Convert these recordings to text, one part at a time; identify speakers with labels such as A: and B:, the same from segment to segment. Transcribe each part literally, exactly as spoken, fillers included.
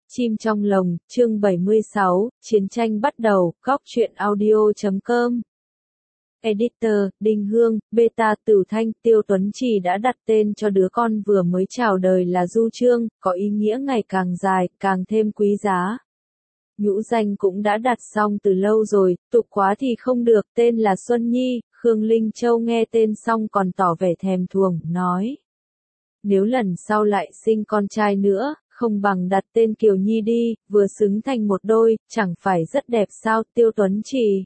A: Chim trong lồng, chương bảy mươi sáu, chiến tranh bắt đầu, góc truyện audio chấm com. Editor, Đinh Hương, Beta Tửu Thanh, Tiêu Tuấn Trì đã đặt tên cho đứa con vừa mới chào đời là Du Trương, có ý nghĩa ngày càng dài, càng thêm quý giá. Nhũ danh cũng đã đặt xong từ lâu rồi, tục quá thì không được, tên là Xuân Nhi. Khương Linh Châu nghe tên xong còn tỏ vẻ thèm thuồng, nói. Nếu lần sau lại sinh con trai nữa, không bằng đặt tên Kiều Nhi đi, vừa xứng thành một đôi, chẳng phải rất đẹp sao, Tiêu Tuấn Trì.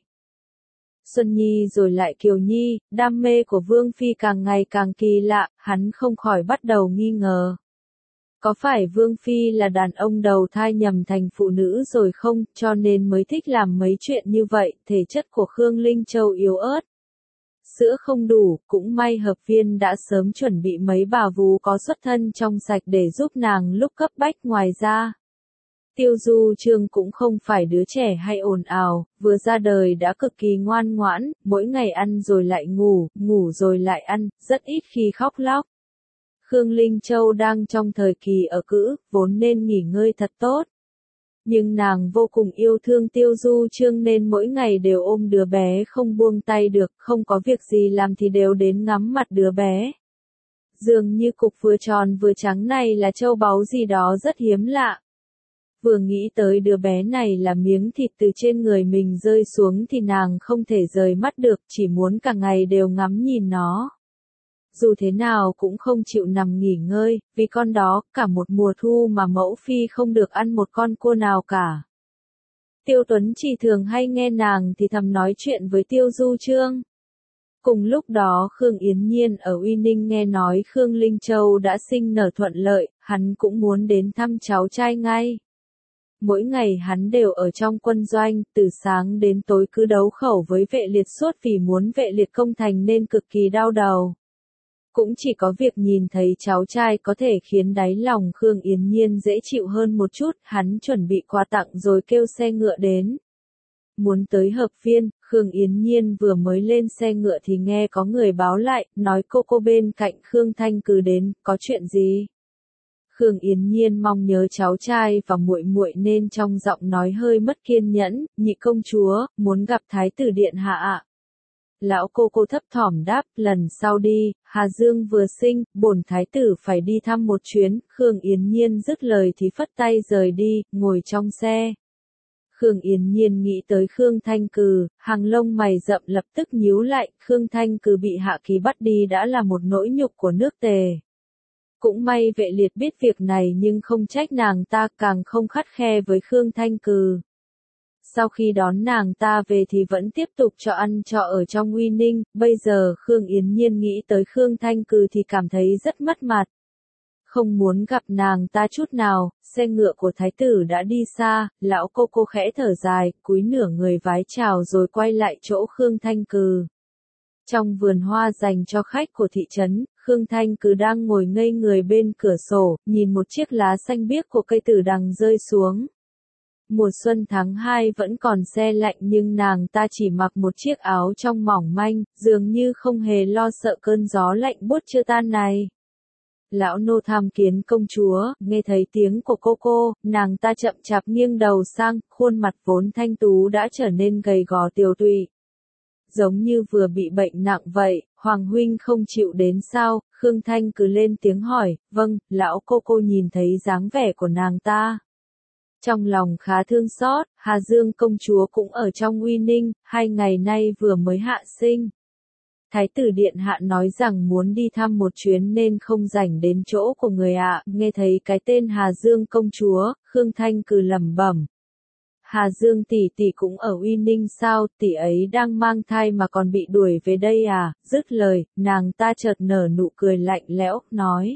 A: Xuân Nhi rồi lại Kiều Nhi, đam mê của Vương Phi càng ngày càng kỳ lạ, hắn không khỏi bắt đầu nghi ngờ. Có phải Vương Phi là đàn ông đầu thai nhầm thành phụ nữ rồi không, cho nên mới thích làm mấy chuyện như vậy, thể chất của Khương Linh Châu yếu ớt. Sữa không đủ, cũng may hợp viên đã sớm chuẩn bị mấy bà vú có xuất thân trong sạch để giúp nàng lúc cấp bách. Ngoài ra. Tiêu Du Trương cũng không phải đứa trẻ hay ồn ào, vừa ra đời đã cực kỳ ngoan ngoãn, mỗi ngày ăn rồi lại ngủ, ngủ rồi lại ăn, rất ít khi khóc lóc. Khương Linh Châu đang trong thời kỳ ở cữ, vốn nên nghỉ ngơi thật tốt. Nhưng nàng vô cùng yêu thương Tiêu Du Trương nên mỗi ngày đều ôm đứa bé không buông tay được, không có việc gì làm thì đều đến ngắm mặt đứa bé. Dường như cục vừa tròn vừa trắng này là châu báu gì đó rất hiếm lạ. Vừa nghĩ tới đứa bé này là miếng thịt từ trên người mình rơi xuống thì nàng không thể rời mắt được, chỉ muốn cả ngày đều ngắm nhìn nó. Dù thế nào cũng không chịu nằm nghỉ ngơi, vì con đó, cả một mùa thu mà mẫu phi không được ăn một con cua nào cả. Tiêu Tuấn Trì thường hay nghe nàng thì thầm nói chuyện với Tiêu Du Trương. Cùng lúc đó Khương Yến Nhiên ở Uy Ninh nghe nói Khương Linh Châu đã sinh nở thuận lợi, hắn cũng muốn đến thăm cháu trai ngay. Mỗi ngày hắn đều ở trong quân doanh, từ sáng đến tối cứ đấu khẩu với vệ liệt suốt vì muốn vệ liệt công thành nên cực kỳ đau đầu. Cũng chỉ có việc nhìn thấy cháu trai có thể khiến đáy lòng Khương Yến Nhiên dễ chịu hơn một chút, hắn chuẩn bị quà tặng rồi kêu xe ngựa đến. Muốn tới hợp viên, Khương Yến Nhiên vừa mới lên xe ngựa thì nghe có người báo lại, nói cô cô bên cạnh Khương Thanh Cứ đến, có chuyện gì? Khương Yến Nhiên mong nhớ cháu trai và muội muội nên trong giọng nói hơi mất kiên nhẫn, nhị công chúa, muốn gặp thái tử điện hạ ạ. Lão cô cô thấp thỏm đáp, lần sau đi, Hà Dương vừa sinh, bổn thái tử phải đi thăm một chuyến. Khương Yến Nhiên dứt lời thì phất tay rời đi, ngồi trong xe. Khương Yến Nhiên nghĩ tới Khương Thanh Cừ, hàng lông mày rậm lập tức nhíu lại, Khương Thanh Cừ bị Hạ Kỳ bắt đi đã là một nỗi nhục của nước Tề. Cũng may vệ liệt biết việc này nhưng không trách nàng ta, càng không khắt khe với Khương Thanh Cừ. Sau khi đón nàng ta về thì vẫn tiếp tục cho ăn cho ở trong Uy Ninh, bây giờ Khương Yến Nhiên nghĩ tới Khương Thanh Cừ thì cảm thấy rất mất mặt. Không muốn gặp nàng ta chút nào, xe ngựa của thái tử đã đi xa, lão cô cô khẽ thở dài, cúi nửa người vái chào rồi quay lại chỗ Khương Thanh Cừ. Trong vườn hoa dành cho khách của thị trấn, Khương Thanh Cừ đang ngồi ngây người bên cửa sổ, nhìn một chiếc lá xanh biếc của cây tử đằng rơi xuống. Mùa xuân tháng hai vẫn còn se lạnh nhưng nàng ta chỉ mặc một chiếc áo trong mỏng manh, dường như không hề lo sợ cơn gió lạnh buốt chưa tan này. Lão nô tham kiến công chúa, nghe thấy tiếng của cô cô, nàng ta chậm chạp nghiêng đầu sang, khuôn mặt vốn thanh tú đã trở nên gầy gò tiều tụy. Giống như vừa bị bệnh nặng vậy, Hoàng huynh không chịu đến sao? Khương Thanh cứ lên tiếng hỏi, vâng, lão cô cô nhìn thấy dáng vẻ của nàng ta. Trong lòng khá thương xót, Hà Dương công chúa cũng ở trong Uy Ninh, hai ngày nay vừa mới hạ sinh. Thái tử điện hạ nói rằng muốn đi thăm một chuyến nên không rảnh đến chỗ của người ạ, nghe thấy cái tên Hà Dương công chúa, Khương Thanh cứ lẩm bẩm. Hà Dương tỷ tỷ cũng ở Uy Ninh sao, tỷ ấy đang mang thai mà còn bị đuổi về đây à, dứt lời, nàng ta chợt nở nụ cười lạnh lẽo, nói.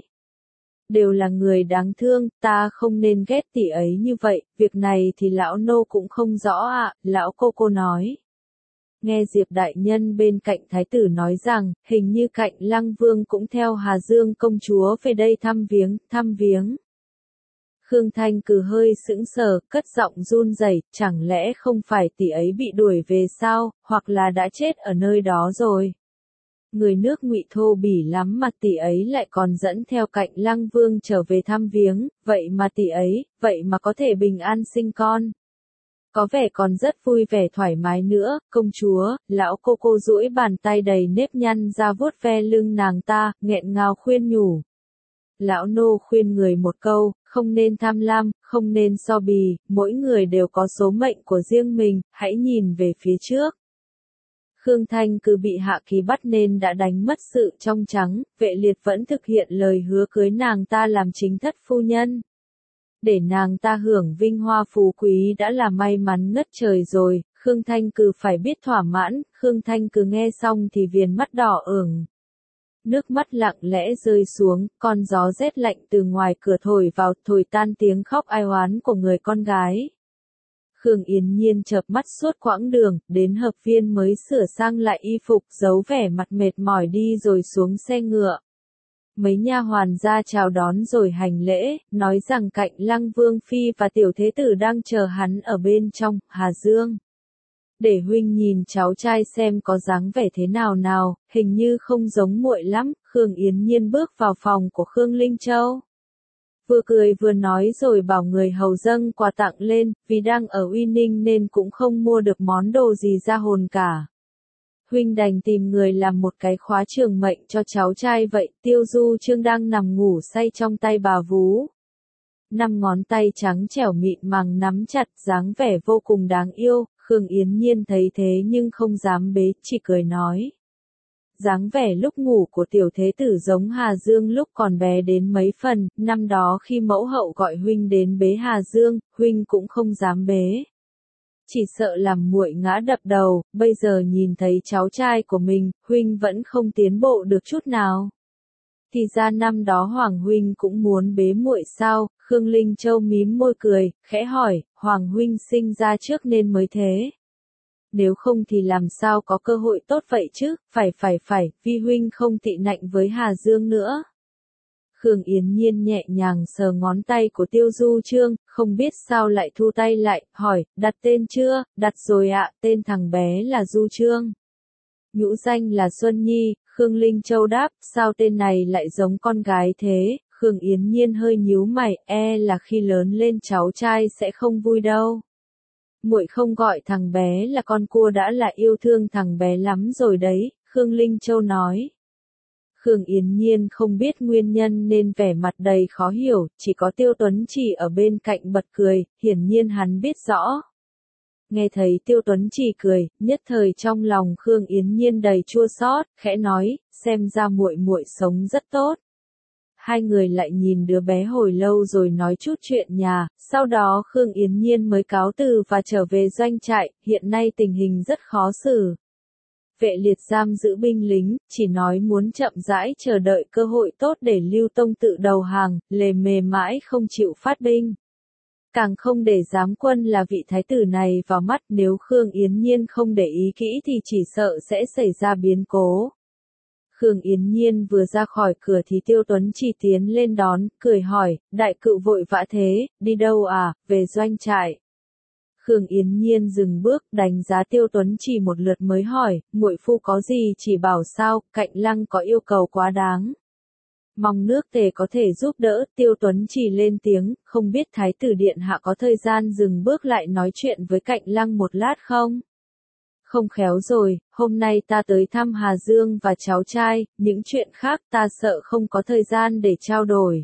A: Đều là người đáng thương, ta không nên ghét tỷ ấy như vậy, việc này thì lão nô cũng không rõ ạ, lão cô cô nói. Nghe Diệp đại nhân bên cạnh thái tử nói rằng, hình như Cạnh Lăng Vương cũng theo Hà Dương công chúa về đây thăm viếng, thăm viếng. Khương Thanh Cừ hơi sững sờ, cất giọng run rẩy, chẳng lẽ không phải tỷ ấy bị đuổi về sao, hoặc là đã chết ở nơi đó rồi. Người nước Ngụy thô bỉ lắm mà tỷ ấy lại còn dẫn theo Cạnh Lăng Vương trở về thăm viếng, vậy mà tỷ ấy, vậy mà có thể bình an sinh con. Có vẻ còn rất vui vẻ thoải mái nữa, công chúa, lão cô cô duỗi bàn tay đầy nếp nhăn ra vuốt ve lưng nàng ta, nghẹn ngào khuyên nhủ. Lão nô khuyên người một câu, không nên tham lam, không nên so bì, mỗi người đều có số mệnh của riêng mình, hãy nhìn về phía trước. Khương Thanh cứ bị Hạ Kỳ bắt nên đã đánh mất sự trong trắng, Vệ Liệt vẫn thực hiện lời hứa cưới nàng ta làm chính thất phu nhân. Để nàng ta hưởng vinh hoa phú quý đã là may mắn ngất trời rồi, Khương Thanh cứ phải biết thỏa mãn, Khương Thanh cứ nghe xong thì viền mắt đỏ ửng. Nước mắt lặng lẽ rơi xuống, con gió rét lạnh từ ngoài cửa thổi vào, thổi tan tiếng khóc ai oán của người con gái. Khương Yến Nhiên chợp mắt suốt quãng đường, đến hợp viên mới sửa sang lại y phục, giấu vẻ mặt mệt mỏi đi rồi xuống xe ngựa. Mấy nha hoàn ra chào đón rồi hành lễ, nói rằng Cạnh Lăng Vương Phi và tiểu thế tử đang chờ hắn ở bên trong, Hà Dương. Để huynh nhìn cháu trai xem có dáng vẻ thế nào nào, hình như không giống muội lắm, Khương Yến Nhiên bước vào phòng của Khương Linh Châu. Vừa cười vừa nói rồi bảo người hầu dâng quà tặng lên, vì đang ở Uy Ninh nên cũng không mua được món đồ gì ra hồn cả. Huynh đành tìm người làm một cái khóa trường mệnh cho cháu trai vậy, Tiêu Du Trương đang nằm ngủ say trong tay bà vú. Năm ngón tay trắng trẻo mịn màng nắm chặt, dáng vẻ vô cùng đáng yêu, Khương Yến Nhiên thấy thế nhưng không dám bế, chỉ cười nói. Dáng vẻ lúc ngủ của tiểu thế tử giống Hà Dương lúc còn bé đến mấy phần, năm đó khi mẫu hậu gọi huynh đến bế Hà Dương, huynh cũng không dám bế. Chỉ sợ làm muội ngã đập đầu, bây giờ nhìn thấy cháu trai của mình, huynh vẫn không tiến bộ được chút nào. Thì ra năm đó Hoàng huynh cũng muốn bế muội sao? Khương Linh Châu mím môi cười, khẽ hỏi, Hoàng huynh sinh ra trước nên mới thế. Nếu không thì làm sao có cơ hội tốt vậy chứ, phải phải phải, vi huynh không tị nạnh với Hà Dương nữa. Khương Yến Nhiên nhẹ nhàng sờ ngón tay của Tiêu Du Trương, không biết sao lại thu tay lại, hỏi, đặt tên chưa? Đặt rồi ạ, tên thằng bé là Du Trương. Nhũ danh là Xuân Nhi, Khương Linh Châu đáp, sao tên này lại giống con gái thế? Khương Yến Nhiên hơi nhíu mày, e là khi lớn lên cháu trai sẽ không vui đâu. Muội không gọi thằng bé là con cua đã là yêu thương thằng bé lắm rồi đấy, Khương Linh Châu nói. Khương Yến Nhiên không biết nguyên nhân nên vẻ mặt đầy khó hiểu, chỉ có Tiêu Tuấn Chỉ ở bên cạnh bật cười, hiển nhiên hắn biết rõ. Nghe thấy Tiêu Tuấn Chỉ cười, nhất thời trong lòng Khương Yến Nhiên đầy chua xót, khẽ nói, xem ra muội muội sống rất tốt. Hai người lại nhìn đứa bé hồi lâu rồi nói chút chuyện nhà, sau đó Khương Yến Nhiên mới cáo từ và trở về doanh trại, hiện nay tình hình rất khó xử. Vệ Liệt giam giữ binh lính, chỉ nói muốn chậm rãi chờ đợi cơ hội tốt để Lưu Tông tự đầu hàng, lề mề mãi không chịu phát binh. Càng không để giám quân là vị thái tử này vào mắt, nếu Khương Yến Nhiên không để ý kỹ thì chỉ sợ sẽ xảy ra biến cố. Khương Yến Nhiên vừa ra khỏi cửa thì Tiêu Tuấn Chỉ tiến lên đón, cười hỏi, đại cựu vội vã thế, đi đâu à, về doanh trại. Khương Yến Nhiên dừng bước, đánh giá Tiêu Tuấn Chỉ một lượt mới hỏi, muội phu có gì chỉ bảo sao, Cạnh Lăng có yêu cầu quá đáng. Mong nước Tề có thể giúp đỡ, Tiêu Tuấn Chỉ lên tiếng, không biết Thái tử Điện Hạ có thời gian dừng bước lại nói chuyện với Cạnh Lăng một lát không? Không khéo rồi, hôm nay ta tới thăm Hà Dương và cháu trai, những chuyện khác ta sợ không có thời gian để trao đổi.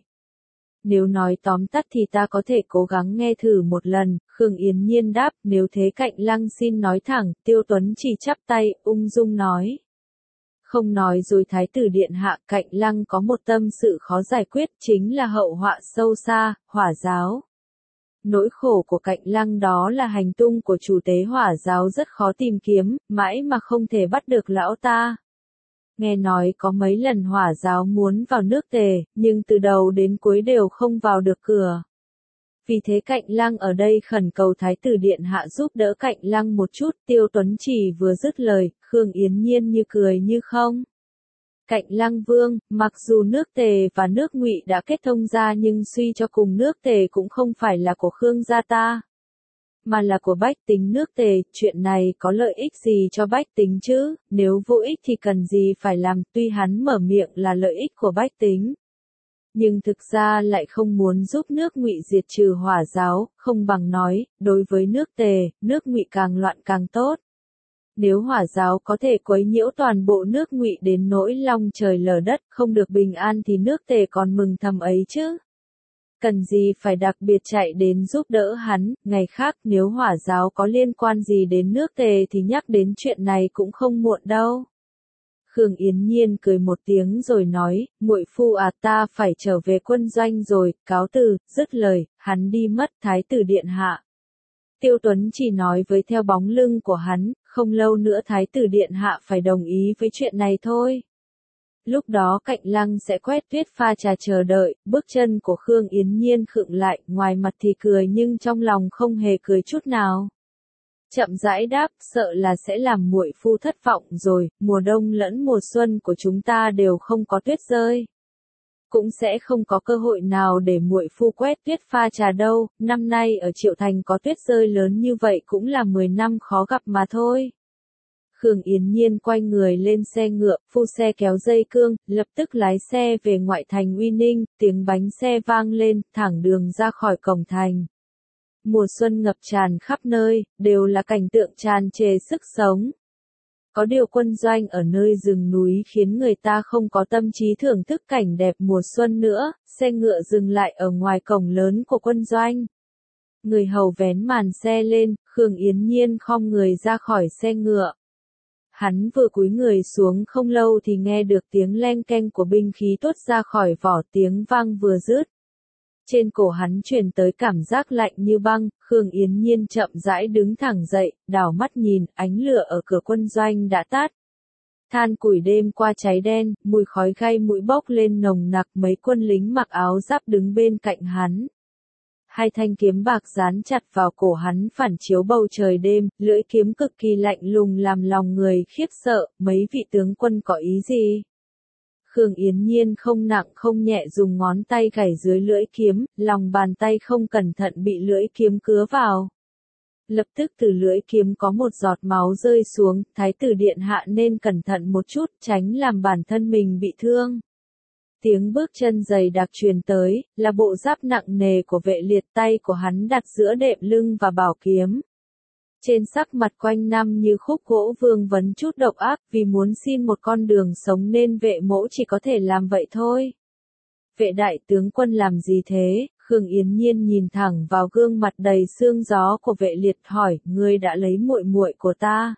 A: Nếu nói tóm tắt thì ta có thể cố gắng nghe thử một lần, Khương Yến Nhiên đáp, nếu thế Cạnh Lăng xin nói thẳng, Tiêu Tuấn Chỉ chắp tay, ung dung nói. Không nói rồi Thái tử Điện Hạ, Cạnh Lăng có một tâm sự khó giải quyết, chính là hậu họa sâu xa, Hỏa giáo. Nỗi khổ của Cạnh Lăng đó là hành tung của chủ tế Hỏa giáo rất khó tìm kiếm, mãi mà không thể bắt được lão ta. Nghe nói có mấy lần Hỏa giáo muốn vào nước Tề, nhưng từ đầu đến cuối đều không vào được cửa. Vì thế Cạnh Lăng ở đây khẩn cầu Thái tử Điện Hạ giúp đỡ Cạnh Lăng một chút, Tiêu Tuấn Chỉ vừa dứt lời, Khương Yến Nhiên như cười như không. Cạnh Lăng Vương, mặc dù nước Tề và nước Ngụy đã kết thông ra nhưng suy cho cùng nước Tề cũng không phải là của Khương gia ta. mà là của bách tính nước Tề, chuyện này có lợi ích gì cho bách tính chứ, nếu vô ích thì cần gì phải làm, tuy hắn mở miệng là lợi ích của bách tính. Nhưng thực ra lại không muốn giúp nước Ngụy diệt trừ Hỏa giáo, không bằng nói, đối với nước Tề, nước Ngụy càng loạn càng tốt. Nếu Hỏa giáo có thể quấy nhiễu toàn bộ nước Ngụy đến nỗi long trời lở đất, không được bình an thì nước Tề còn mừng thầm ấy chứ. Cần gì phải đặc biệt chạy đến giúp đỡ hắn, ngày khác nếu Hỏa giáo có liên quan gì đến nước Tề thì nhắc đến chuyện này cũng không muộn đâu. Khương Yến Nhiên cười một tiếng rồi nói, muội phu à, ta phải trở về quân doanh rồi, cáo từ, dứt lời, hắn đi mất. Thái tử điện hạ. Tiêu Tuấn chỉ nói với theo bóng lưng của hắn, không lâu nữa Thái tử điện hạ phải đồng ý với chuyện này thôi. Lúc đó Cạnh Lăng sẽ quét tuyết pha trà chờ đợi, bước chân của Khương Yến Nhiên khựng lại, ngoài mặt thì cười nhưng trong lòng không hề cười chút nào. Chậm rãi đáp, sợ là sẽ làm muội phu thất vọng rồi, mùa đông lẫn mùa xuân của chúng ta đều không có tuyết rơi. Cũng sẽ không có cơ hội nào để muội phu quét tuyết pha trà đâu, năm nay ở Triệu Thành có tuyết rơi lớn như vậy cũng là mười năm khó gặp mà thôi. Khương Yến Nhiên quay người lên xe ngựa, phu xe kéo dây cương, lập tức lái xe về ngoại thành Uy Ninh, tiếng bánh xe vang lên, thẳng đường ra khỏi cổng thành. Mùa xuân ngập tràn khắp nơi, đều là cảnh tượng tràn trề sức sống. Có điều quân doanh ở nơi rừng núi khiến người ta không có tâm trí thưởng thức cảnh đẹp mùa xuân nữa, xe ngựa dừng lại ở ngoài cổng lớn của quân doanh. Người hầu vén màn xe lên, Khương Yến Nhiên khom người ra khỏi xe ngựa. Hắn vừa cúi người xuống không lâu thì nghe được tiếng leng keng của binh khí tuốt ra khỏi vỏ, tiếng vang vừa dứt. Trên cổ hắn truyền tới cảm giác lạnh như băng, Khương Yến Nhiên chậm rãi đứng thẳng dậy, đảo mắt nhìn, ánh lửa ở cửa quân doanh đã tắt. Than củi đêm qua cháy đen, mùi khói gai mũi bốc lên nồng nặc, mấy quân lính mặc áo giáp đứng bên cạnh hắn. Hai thanh kiếm bạc dán chặt vào cổ hắn phản chiếu bầu trời đêm, lưỡi kiếm cực kỳ lạnh lùng làm lòng người khiếp sợ, mấy vị tướng quân có ý gì? Khương Yến Nhiên không nặng không nhẹ dùng ngón tay gảy dưới lưỡi kiếm, lòng bàn tay không cẩn thận bị lưỡi kiếm cứa vào. Lập tức từ lưỡi kiếm có một giọt máu rơi xuống, Thái tử điện hạ nên cẩn thận một chút, tránh làm bản thân mình bị thương. Tiếng bước chân dày đặc truyền tới, là bộ giáp nặng nề của Vệ Liệt, tay của hắn đặt giữa đệm lưng và bảo kiếm. Trên sắc mặt quanh năm như khúc gỗ vương vấn chút độc ác, vì muốn xin một con đường sống nên Vệ mỗ chỉ có thể làm vậy thôi. Vệ đại tướng quân làm gì thế? Khương Yến Nhiên nhìn thẳng vào gương mặt đầy sương gió của Vệ Liệt hỏi, ngươi đã lấy muội muội của ta.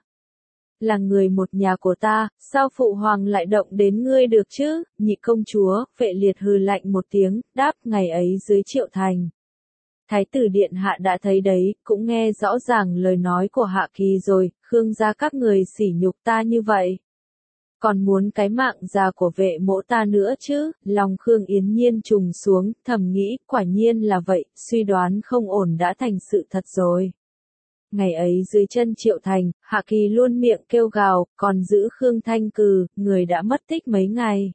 A: Là người một nhà của ta, sao phụ hoàng lại động đến ngươi được chứ? Nhị công chúa, Vệ Liệt hừ lạnh một tiếng, đáp, ngày ấy dưới Triệu Thành. Thái tử điện hạ đã thấy đấy, cũng nghe rõ ràng lời nói của Hạ Kỳ rồi, Khương gia các người sỉ nhục ta như vậy. Còn muốn cái mạng già của Vệ mỗ ta nữa chứ? Lòng Khương Yến Nhiên trùng xuống, thầm nghĩ, quả nhiên là vậy, suy đoán không ổn đã thành sự thật rồi. Ngày ấy dưới chân Triệu Thành, Hạ Kỳ luôn miệng kêu gào, còn giữ Khương Thanh Cừ, người đã mất tích mấy ngày.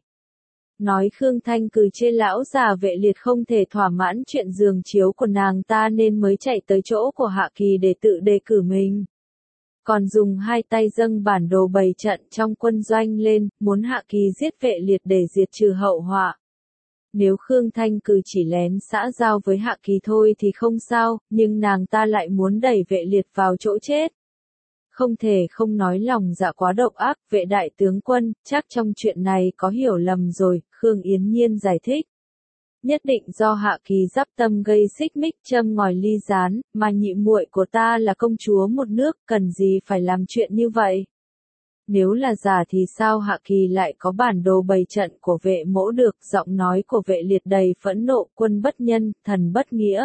A: Nói Khương Thanh Cừ chê lão già Vệ Liệt không thể thỏa mãn chuyện giường chiếu của nàng ta nên mới chạy tới chỗ của Hạ Kỳ để tự đề cử mình. Còn dùng hai tay dâng bản đồ bày trận trong quân doanh lên, muốn Hạ Kỳ giết Vệ Liệt để diệt trừ hậu họa. Nếu Khương Thanh Cừ chỉ lén xã giao với Hạ Kỳ thôi thì không sao, nhưng nàng ta lại muốn đẩy Vệ Liệt vào chỗ chết. Không thể không nói lòng dạ quá độc ác, Vệ đại tướng quân, chắc trong chuyện này có hiểu lầm rồi, Khương Yến Nhiên giải thích. Nhất định do Hạ Kỳ giáp tâm gây xích mích châm ngòi ly gián, mà nhị muội của ta là công chúa một nước, cần gì phải làm chuyện như vậy? Nếu là giả thì sao Hạ Kỳ lại có bản đồ bày trận của Vệ mỗ được? Giọng nói của Vệ Liệt đầy phẫn nộ, quân bất nhân, thần bất nghĩa.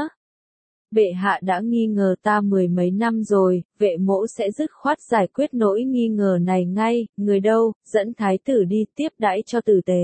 A: Bệ hạ đã nghi ngờ ta mười mấy năm rồi, Vệ mỗ sẽ dứt khoát giải quyết nỗi nghi ngờ này ngay, người đâu, dẫn thái tử đi tiếp đãi cho tử tế.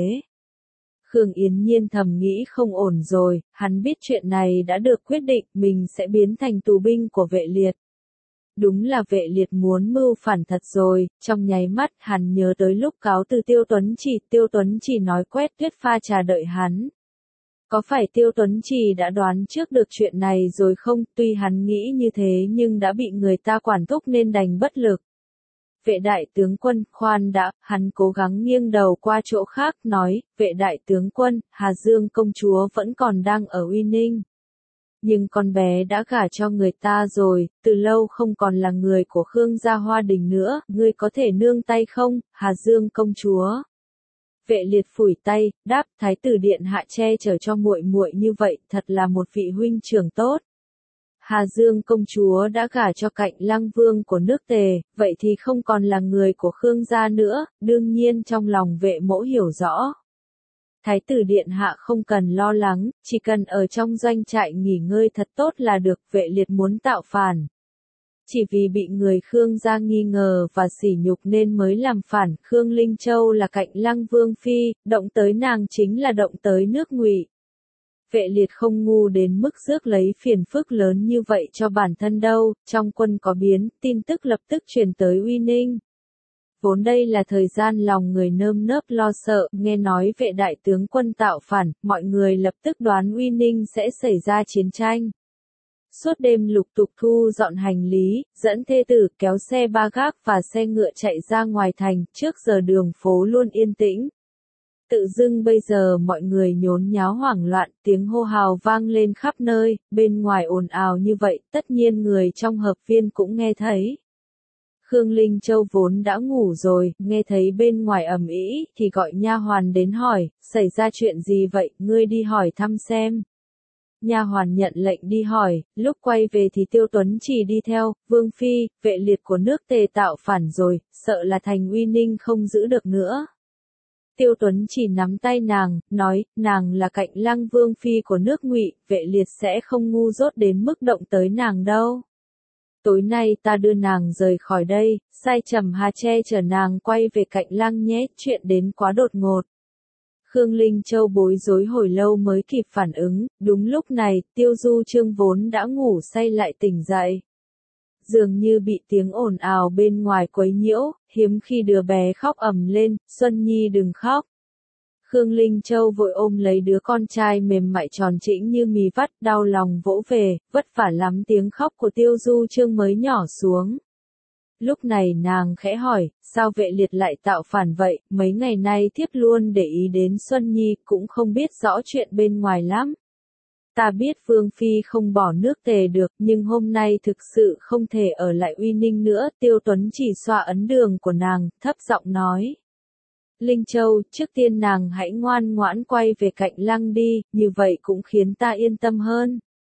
A: Khương Yến Nhiên thầm nghĩ không ổn rồi, hắn biết chuyện này đã được quyết định, mình sẽ biến thành tù binh của Vệ Liệt. Đúng là Vệ Liệt muốn mưu phản thật rồi, trong nháy mắt hắn nhớ tới lúc cáo từ Tiêu Tuấn Chỉ, Tiêu Tuấn Chỉ nói quét tuyết pha trà đợi hắn. Có phải Tiêu Tuấn Trì đã đoán trước được chuyện này rồi không? Tuy hắn nghĩ như thế nhưng đã bị người ta quản thúc nên đành bất lực. Vệ đại tướng quân, khoan đã, hắn cố gắng nghiêng đầu qua chỗ khác, nói, vệ đại tướng quân, Hà Dương công chúa vẫn còn đang ở Uy Ninh. Nhưng con bé đã gả cho người ta rồi, từ lâu không còn là người của Khương gia Hoa Đình nữa, ngươi có thể nương tay không, Hà Dương công chúa? Vệ liệt phủi tay, đáp, thái tử điện hạ che chở cho muội muội như vậy, thật là một vị huynh trưởng tốt. Hà Dương công chúa đã gả cho Cạnh Lăng vương của nước Tề, vậy thì không còn là người của Khương gia nữa, đương nhiên trong lòng vệ mỗ hiểu rõ. Thái tử điện hạ không cần lo lắng, chỉ cần ở trong doanh trại nghỉ ngơi thật tốt là được, vệ liệt muốn tạo phản. Chỉ vì bị người Khương gia nghi ngờ và sỉ nhục nên mới làm phản, Khương Linh Châu là Cạnh Lăng vương phi, động tới nàng chính là động tới nước Ngụy. Vệ liệt không ngu đến mức rước lấy phiền phức lớn như vậy cho bản thân đâu, trong quân có biến, tin tức lập tức truyền tới Uy Ninh. Vốn đây là thời gian lòng người nơm nớp lo sợ, nghe nói vệ đại tướng quân tạo phản, mọi người lập tức đoán Uy Ninh sẽ xảy ra chiến tranh. Suốt đêm lục tục thu dọn hành lý, dẫn thê tử kéo xe ba gác và xe ngựa chạy ra ngoài thành, trước giờ đường phố luôn yên tĩnh. Tự dưng bây giờ mọi người nhốn nháo hoảng loạn, tiếng hô hào vang lên khắp nơi, bên ngoài ồn ào như vậy, tất nhiên người trong hợp viên cũng nghe thấy. Khương Linh Châu vốn đã ngủ rồi, nghe thấy bên ngoài ầm ĩ thì gọi nha hoàn đến hỏi, xảy ra chuyện gì vậy, ngươi đi hỏi thăm xem. Nha hoàn nhận lệnh đi hỏi, lúc quay về thì Tiêu Tuấn Trì đi theo, Vương Phi, vệ liệt của nước Tề tạo phản rồi, sợ là thành Uy Ninh không giữ được nữa. Tiêu Tuấn Trì nắm tay nàng, nói, nàng là Cạnh Lăng Vương Phi của nước Ngụy, vệ liệt sẽ không ngu dốt đến mức động tới nàng đâu. Tối nay ta đưa nàng rời khỏi đây, sai Trầm Hà che chở nàng quay về Cạnh Lăng nhé, chuyện đến quá đột ngột. Khương Linh Châu bối rối hồi lâu mới kịp phản ứng, đúng lúc này, Tiêu Du Trương vốn đã ngủ say lại tỉnh dậy. Dường như bị tiếng ồn ào bên ngoài quấy nhiễu, hiếm khi đứa bé khóc ầm lên, Xuân Nhi đừng khóc. Khương Linh Châu vội ôm lấy đứa con trai mềm mại tròn trĩnh như mì vắt, đau lòng vỗ về, vất vả lắm tiếng khóc của Tiêu Du Trương mới nhỏ xuống. Lúc này nàng khẽ hỏi, sao vệ liệt lại tạo phản vậy, mấy ngày nay thiếp luôn để ý đến Xuân Nhi, cũng không biết rõ chuyện bên ngoài lắm. Ta biết Vương Phi không bỏ nước Tề được, nhưng hôm nay thực sự không thể ở lại Uy Ninh nữa, Tiêu Tuấn chỉ xoa ấn đường của nàng, thấp giọng nói. Linh Châu, trước tiên nàng hãy ngoan ngoãn quay về Cạnh Lăng đi, như vậy cũng khiến ta yên tâm hơn.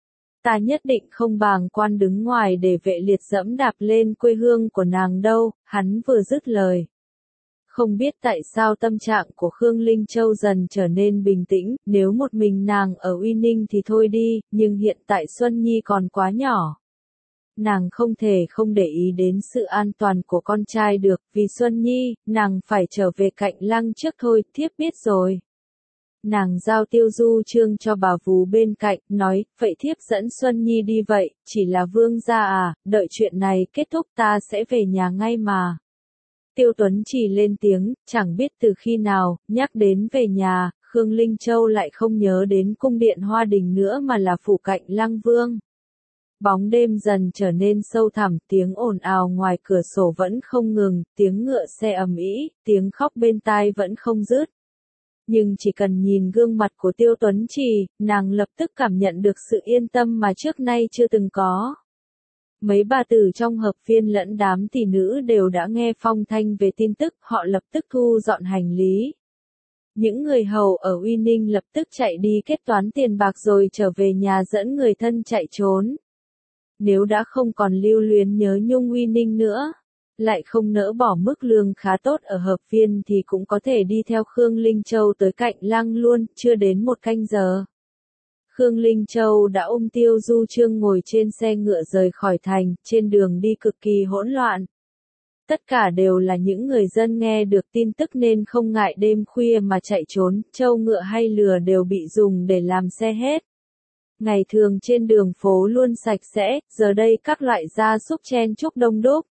A: Ta nhất định không bàng quan đứng ngoài để vệ liệt dẫm đạp lên quê hương của nàng đâu, hắn vừa dứt lời. Không biết tại sao tâm trạng của Khương Linh Châu dần trở nên bình tĩnh, nếu một mình nàng ở Uy Ninh thì thôi đi, nhưng hiện tại Xuân Nhi còn quá nhỏ. Nàng không thể không để ý đến sự an toàn của con trai được, vì Xuân Nhi, nàng phải trở về Cạnh Lăng trước thôi, thiếp biết rồi. Nàng giao Tiêu Du Trương cho bà vú bên cạnh, nói, vậy thiếp dẫn Xuân Nhi đi vậy, chỉ là vương gia à, đợi chuyện này kết thúc ta sẽ về nhà ngay mà. Tiêu Tuấn chỉ lên tiếng, chẳng biết từ khi nào, nhắc đến về nhà, Khương Linh Châu lại không nhớ đến cung điện Hoa Đình nữa mà là phủ Cạnh Lăng Vương. Bóng đêm dần trở nên sâu thẳm, tiếng ồn ào ngoài cửa sổ vẫn không ngừng, tiếng ngựa xe ầm ĩ, tiếng khóc bên tai vẫn không dứt. Nhưng chỉ cần nhìn gương mặt của Tiêu Tuấn Trì, nàng lập tức cảm nhận được sự yên tâm mà trước nay chưa từng có. Mấy bà tử trong hợp viên lẫn đám tỷ nữ đều đã nghe phong thanh về tin tức, họ lập tức thu dọn hành lý. Những người hầu ở Uy Ninh lập tức chạy đi kết toán tiền bạc rồi trở về nhà dẫn người thân chạy trốn. Nếu đã không còn lưu luyến nhớ nhung Uy Ninh nữa, lại không nỡ bỏ mức lương khá tốt ở hợp viên thì cũng có thể đi theo Khương Linh Châu tới Cạnh Lăng luôn, chưa đến một canh giờ. Khương Linh Châu đã ôm Tiêu Du Trương ngồi trên xe ngựa rời khỏi thành, trên đường đi cực kỳ hỗn loạn. Tất cả đều là những người dân nghe được tin tức nên không ngại đêm khuya mà chạy trốn, trâu ngựa hay lừa đều bị dùng để làm xe hết. Ngày thường trên đường phố luôn sạch sẽ, giờ đây các loại gia súc chen chúc đông đúc.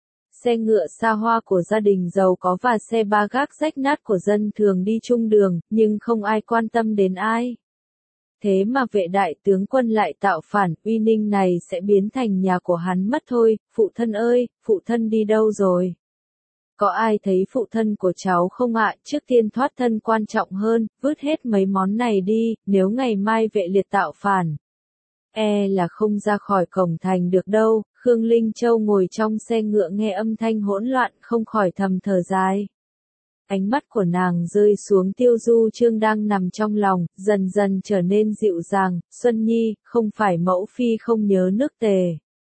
A: Xe ngựa xa hoa của gia đình giàu có và xe ba gác rách nát của dân thường đi chung đường, nhưng không ai quan tâm đến ai. Thế mà vệ đại tướng quân lại tạo phản, Uy Ninh này sẽ biến thành nhà của hắn mất thôi, phụ thân ơi, phụ thân đi đâu rồi? Có ai thấy phụ thân của cháu không ạ? Trước tiên thoát thân quan trọng hơn, vứt hết mấy món này đi, nếu ngày mai vệ liệt tạo phản. E là không ra khỏi cổng thành được đâu. Khương Linh Châu ngồi trong xe ngựa nghe âm thanh hỗn loạn không khỏi thầm thở dài. Ánh mắt của nàng rơi xuống Tiêu Du Chương đang nằm trong lòng, dần dần trở nên dịu dàng. Xuân Nhi, không phải mẫu phi không nhớ nước Tề.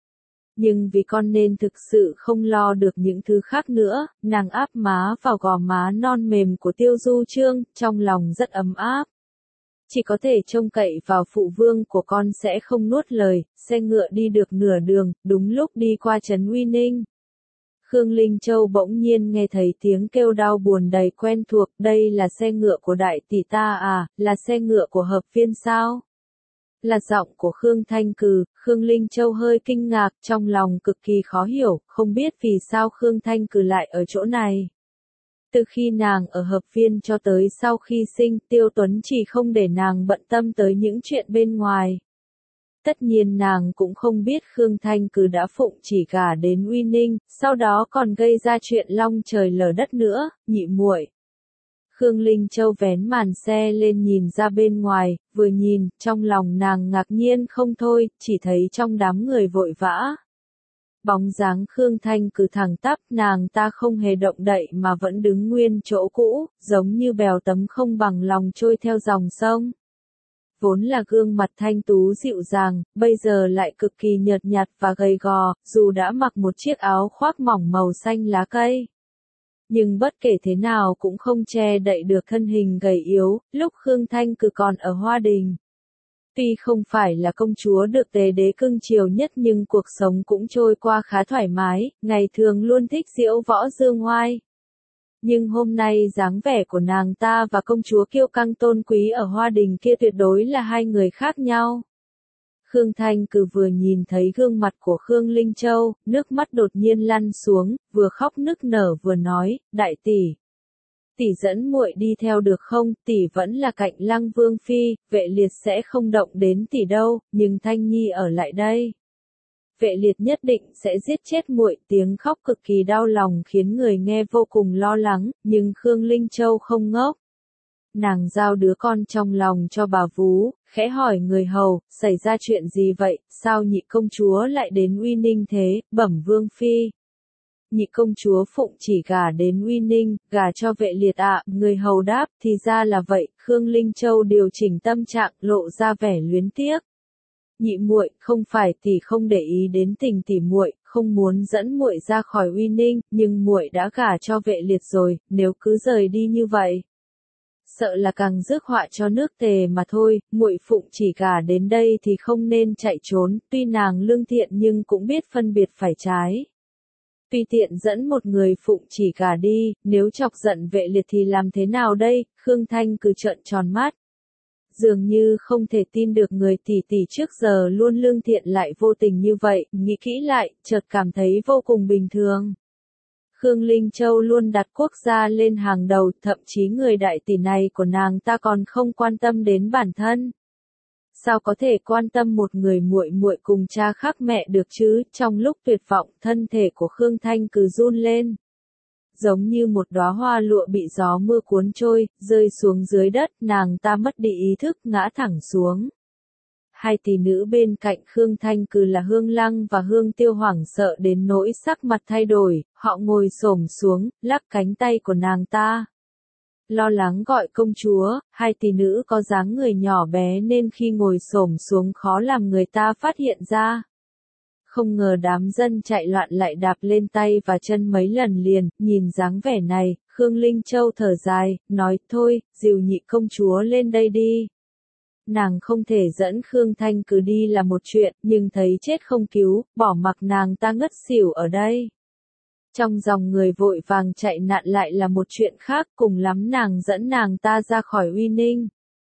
A: Nhưng vì con nên thực sự không lo được những thứ khác nữa, nàng áp má vào gò má non mềm của Tiêu Du Chương, trong lòng rất ấm áp. Chỉ có thể trông cậy vào phụ vương của con sẽ không nuốt lời. Xe ngựa đi được nửa đường, đúng lúc đi qua trấn Uy Ninh. Khương Linh Châu bỗng nhiên nghe thấy tiếng kêu đau buồn đầy quen thuộc, đây là xe ngựa của đại tỷ ta à, là xe ngựa của hợp viên sao? Là giọng của Khương Thanh Cừ. Khương Linh Châu hơi kinh ngạc, trong lòng cực kỳ khó hiểu, không biết vì sao Khương Thanh Cừ lại ở chỗ này. Từ khi nàng ở hợp viên cho tới sau khi sinh, Tiêu Tuấn chỉ không để nàng bận tâm tới những chuyện bên ngoài. Tất nhiên nàng cũng không biết Khương Thanh Cừ đã phụng chỉ gả đến Uy Ninh, sau đó còn gây ra chuyện long trời lở đất nữa. Nhị muội. Khương Linh Châu vén màn xe lên nhìn ra bên ngoài, vừa nhìn, trong lòng nàng ngạc nhiên không thôi, chỉ thấy trong đám người vội vã. Bóng dáng Khương Thanh Cừ thẳng tắp, nàng ta không hề động đậy mà vẫn đứng nguyên chỗ cũ, giống như bèo tấm không bằng lòng trôi theo dòng sông. Vốn là gương mặt thanh tú dịu dàng, bây giờ lại cực kỳ nhợt nhạt và gầy gò, dù đã mặc một chiếc áo khoác mỏng màu xanh lá cây. Nhưng bất kể thế nào cũng không che đậy được thân hình gầy yếu, lúc Khương Thanh Cừ còn ở Hoa Đình. Tuy không phải là công chúa được Tề đế cưng chiều nhất nhưng cuộc sống cũng trôi qua khá thoải mái, ngày thường luôn thích diễu võ dương oai. Nhưng hôm nay dáng vẻ của nàng ta và công chúa kiêu căng tôn quý ở Hoa Đình kia tuyệt đối là hai người khác nhau. Khương Thanh Cừ vừa nhìn thấy gương mặt của Khương Linh Châu, nước mắt đột nhiên lăn xuống, vừa khóc nức nở vừa nói, đại tỷ. Tỷ dẫn muội đi theo được không? Tỷ vẫn là cạnh Lăng Vương phi, vệ liệt sẽ không động đến tỷ đâu, nhưng Thanh Nhi ở lại đây. Vệ liệt nhất định sẽ giết chết muội. Tiếng khóc cực kỳ đau lòng khiến người nghe vô cùng lo lắng, nhưng Khương Linh Châu không ngốc. Nàng giao đứa con trong lòng cho bà vú, khẽ hỏi người hầu, xảy ra chuyện gì vậy, sao nhị công chúa lại đến Uy Ninh thế? Bẩm Vương phi. Nhị công chúa phụng chỉ gả đến Uy Ninh, gả cho vệ liệt ạ. Người hầu đáp, thì ra là vậy. Khương Linh Châu điều chỉnh tâm trạng, lộ ra vẻ luyến tiếc. Nhị muội, không phải tỷ không để ý đến tình tỷ muội, không muốn dẫn muội ra khỏi Uy Ninh, nhưng muội đã gả cho vệ liệt rồi, nếu cứ rời đi như vậy, sợ là càng rước họa cho nước Tề mà thôi. Muội phụng chỉ gả đến đây thì không nên chạy trốn, tuy nàng lương thiện nhưng cũng biết phân biệt phải trái. Tùy tiện dẫn một người phụng chỉ gả đi, nếu chọc giận vệ liệt thì làm thế nào đây? Khương Thanh Cừ trợn tròn mắt. Dường như không thể tin được người tỷ tỷ trước giờ luôn lương thiện lại vô tình như vậy, nghĩ kỹ lại, chợt cảm thấy vô cùng bình thường. Khương Linh Châu luôn đặt quốc gia lên hàng đầu, thậm chí người đại tỷ này của nàng ta còn không quan tâm đến bản thân. Sao có thể quan tâm một người muội muội cùng cha khác mẹ được chứ? Trong lúc tuyệt vọng, thân thể của Khương Thanh Cừ run lên. Giống như một đóa hoa lụa bị gió mưa cuốn trôi, rơi xuống dưới đất, nàng ta mất đi ý thức, ngã thẳng xuống. Hai tỷ nữ bên cạnh Khương Thanh Cừ là Hương Lăng và Hương Tiêu hoảng sợ đến nỗi sắc mặt thay đổi, họ ngồi xổm xuống, lắc cánh tay của nàng ta. Lo lắng gọi công chúa, hai tỷ nữ có dáng người nhỏ bé nên khi ngồi xổm xuống khó làm người ta phát hiện ra. Không ngờ đám dân chạy loạn lại đạp lên tay và chân mấy lần liền, nhìn dáng vẻ này, Khương Linh Châu thở dài, nói thôi, dìu nhị công chúa lên đây đi. Nàng không thể dẫn Khương Thanh Cừ đi là một chuyện, nhưng thấy chết không cứu, bỏ mặc nàng ta ngất xỉu ở đây. Trong dòng người vội vàng chạy nạn lại là một chuyện khác, cùng lắm nàng dẫn nàng ta ra khỏi Uy Ninh.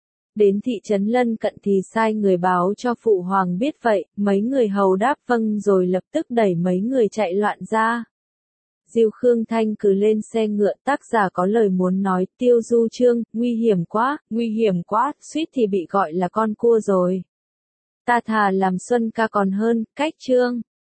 A: Đến thị trấn lân cận thì sai người báo cho phụ hoàng biết vậy, mấy người hầu đáp vâng rồi lập tức đẩy mấy người chạy loạn ra. Diêu Khương Thanh cứ lên xe ngựa, tác giả có lời muốn nói, Tiêu Du Chương, nguy hiểm quá, nguy hiểm quá, suýt thì bị gọi là con cua rồi. Ta thà làm Xuân Ca còn hơn, cách chương.